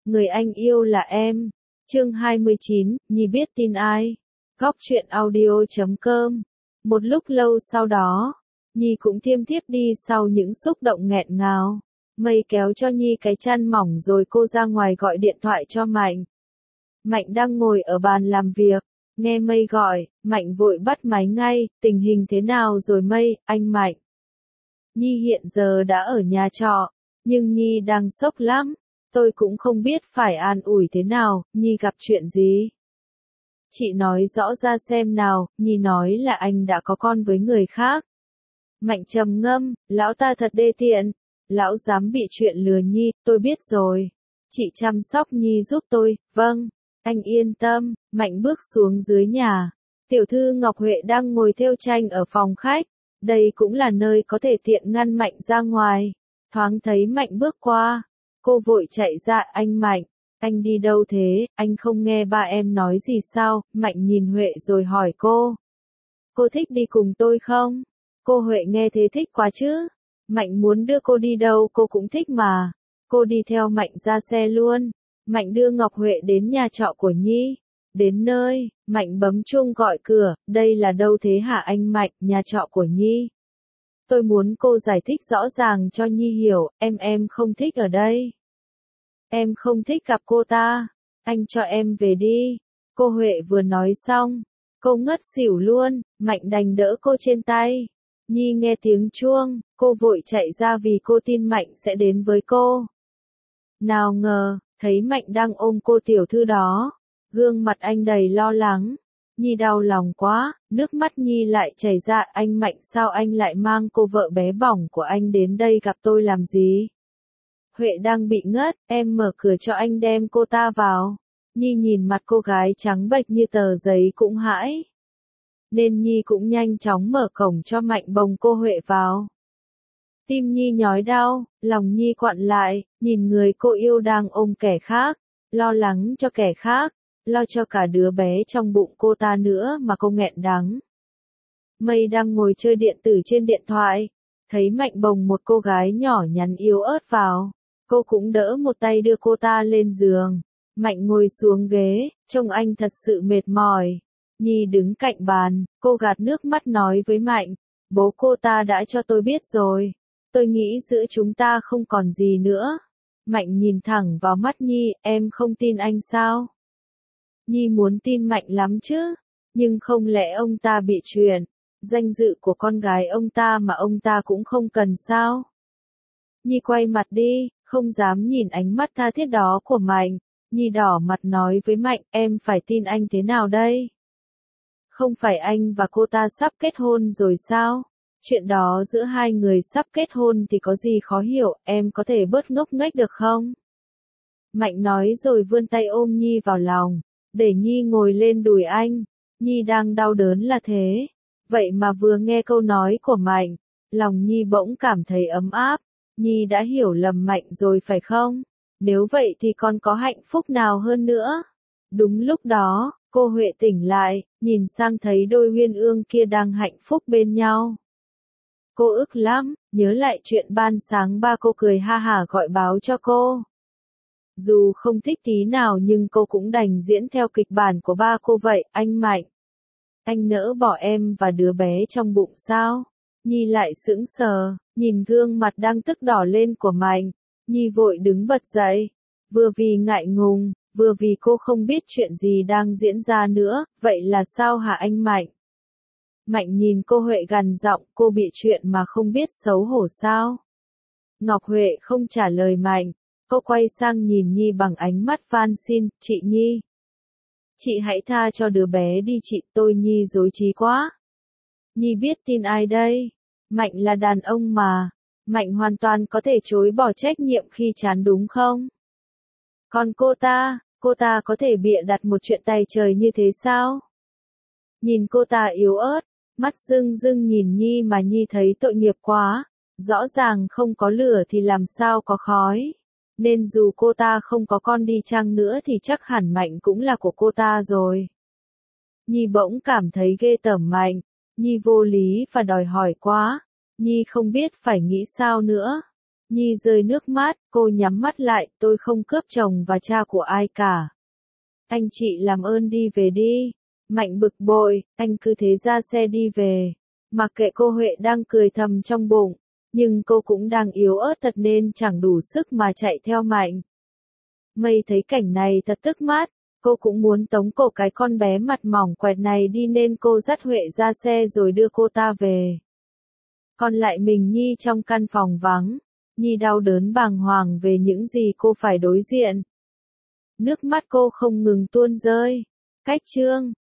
người anh yêu là em. Chương 29, Nhi biết tin ai? Góc truyện audio.com. Một lúc lâu sau đó, Nhi cũng thiêm thiếp đi sau những xúc động nghẹn ngào. Mây kéo cho Nhi cái chăn mỏng rồi cô ra ngoài gọi điện thoại cho Mạnh. Mạnh đang ngồi ở bàn làm việc, nghe Mây gọi, Mạnh vội bắt máy ngay, tình hình thế nào rồi Mây, anh Mạnh? Nhi hiện giờ đã ở nhà trọ, nhưng Nhi đang sốc lắm, tôi cũng không biết phải an ủi thế nào, Nhi gặp chuyện gì? Chị nói rõ ra xem nào, Nhi nói là anh đã có con với người khác. Mạnh trầm ngâm, lão ta thật đê tiện, lão dám bị chuyện lừa Nhi, tôi biết rồi. Chị chăm sóc Nhi giúp tôi, vâng, anh yên tâm. Mạnh bước xuống dưới nhà. Tiểu thư Ngọc Huệ đang ngồi thêu tranh ở phòng khách, đây cũng là nơi có thể tiện ngăn Mạnh ra ngoài. Thoáng thấy Mạnh bước qua, cô vội chạy ra, anh Mạnh, anh đi đâu thế, anh không nghe ba em nói gì sao? Mạnh nhìn Huệ rồi hỏi cô. Cô thích đi cùng tôi không? Cô Huệ nghe thế thích quá chứ. Mạnh muốn đưa cô đi đâu cô cũng thích mà. Cô đi theo Mạnh ra xe luôn. Mạnh đưa Ngọc Huệ đến nhà trọ của Nhi. Đến nơi, Mạnh bấm chuông gọi cửa, đây là đâu thế hả anh Mạnh, nhà trọ của Nhi. Tôi muốn cô giải thích rõ ràng cho Nhi hiểu, em không thích ở đây. Em không thích gặp cô ta, anh cho em về đi. Cô Huệ vừa nói xong, cô ngất xỉu luôn, Mạnh đành đỡ cô trên tay. Nhi nghe tiếng chuông, cô vội chạy ra vì cô tin Mạnh sẽ đến với cô. Nào ngờ, thấy Mạnh đang ôm cô tiểu thư đó, gương mặt anh đầy lo lắng. Nhi đau lòng quá, nước mắt Nhi lại chảy ra, anh Mạnh sao anh lại mang cô vợ bé bỏng của anh đến đây gặp tôi làm gì? Huệ đang bị ngất, em mở cửa cho anh đem cô ta vào. Nhi nhìn mặt cô gái trắng bệch như tờ giấy cũng hãi. Nên Nhi cũng nhanh chóng mở cổng cho Mạnh bồng cô Huệ vào. Tim Nhi nhói đau, lòng Nhi quặn lại, nhìn người cô yêu đang ôm kẻ khác, lo lắng cho kẻ khác, lo cho cả đứa bé trong bụng cô ta nữa mà cô nghẹn đắng. Mây đang ngồi chơi điện tử trên điện thoại, thấy Mạnh bồng một cô gái nhỏ nhắn yếu ớt vào, cô cũng đỡ một tay đưa cô ta lên giường. Mạnh ngồi xuống ghế, trông anh thật sự mệt mỏi. Nhi đứng cạnh bàn, cô gạt nước mắt nói với Mạnh, bố cô ta đã cho tôi biết rồi. Tôi nghĩ giữa chúng ta không còn gì nữa. Mạnh nhìn thẳng vào mắt Nhi, em không tin anh sao? Nhi muốn tin Mạnh lắm chứ, nhưng không lẽ ông ta bị chuyện, danh dự của con gái ông ta mà ông ta cũng không cần sao? Nhi quay mặt đi, không dám nhìn ánh mắt tha thiết đó của Mạnh. Nhi đỏ mặt nói với Mạnh, em phải tin anh thế nào đây? Không phải anh và cô ta sắp kết hôn rồi sao? Chuyện đó giữa hai người sắp kết hôn thì có gì khó hiểu, em có thể bớt ngốc nghếch được không? Mạnh nói rồi vươn tay ôm Nhi vào lòng, để Nhi ngồi lên đùi anh. Nhi đang đau đớn là thế. Vậy mà vừa nghe câu nói của Mạnh, lòng Nhi bỗng cảm thấy ấm áp. Nhi đã hiểu lầm Mạnh rồi phải không? Nếu vậy thì còn có hạnh phúc nào hơn nữa? Đúng lúc đó, cô Huệ tỉnh lại, nhìn sang thấy đôi uyên ương kia đang hạnh phúc bên nhau. Cô ức lắm, nhớ lại chuyện ban sáng ba cô cười ha hả gọi báo cho cô. Dù không thích tí nào nhưng cô cũng đành diễn theo kịch bản của ba cô vậy, anh Mạnh. Anh nỡ bỏ em và đứa bé trong bụng sao? Nhi lại sững sờ, nhìn gương mặt đang tức đỏ lên của Mạnh. Nhi vội đứng bật dậy, vừa vì ngại ngùng, vừa vì cô không biết chuyện gì đang diễn ra nữa, vậy là sao hả anh Mạnh? Mạnh nhìn cô Huệ gằn giọng, cô bị chuyện mà không biết xấu hổ sao? Ngọc Huệ không trả lời Mạnh, cô quay sang nhìn Nhi bằng ánh mắt van xin, chị Nhi. Chị hãy tha cho đứa bé đi chị, tôi Nhi rối trí quá. Nhi biết tin ai đây? Mạnh là đàn ông mà. Mạnh hoàn toàn có thể chối bỏ trách nhiệm khi chán đúng không? Còn cô ta có thể bịa đặt một chuyện tày trời như thế sao? Nhìn cô ta yếu ớt, mắt rưng rưng nhìn Nhi mà Nhi thấy tội nghiệp quá. Rõ ràng không có lửa thì làm sao có khói. Nên dù cô ta không có con đi chăng nữa thì chắc hẳn Mạnh cũng là của cô ta rồi. Nhi bỗng cảm thấy ghê tởm Mạnh. Nhi vô lý và đòi hỏi quá. Nhi không biết phải nghĩ sao nữa. Nhi rơi nước mắt, cô nhắm mắt lại, tôi không cướp chồng và cha của ai cả. Anh chị làm ơn đi về đi. Mạnh bực bội, anh cứ thế ra xe đi về. Mặc kệ cô Huệ đang cười thầm trong bụng, nhưng cô cũng đang yếu ớt thật nên chẳng đủ sức mà chạy theo Mạnh. Mây thấy cảnh này thật tức mắt, cô cũng muốn tống cổ cái con bé mặt mỏng quẹt này đi nên cô dắt Huệ ra xe rồi đưa cô ta về. Còn lại mình Nhi trong căn phòng vắng, Nhi đau đớn bàng hoàng về những gì cô phải đối diện. Nước mắt cô không ngừng tuôn rơi. Cách chương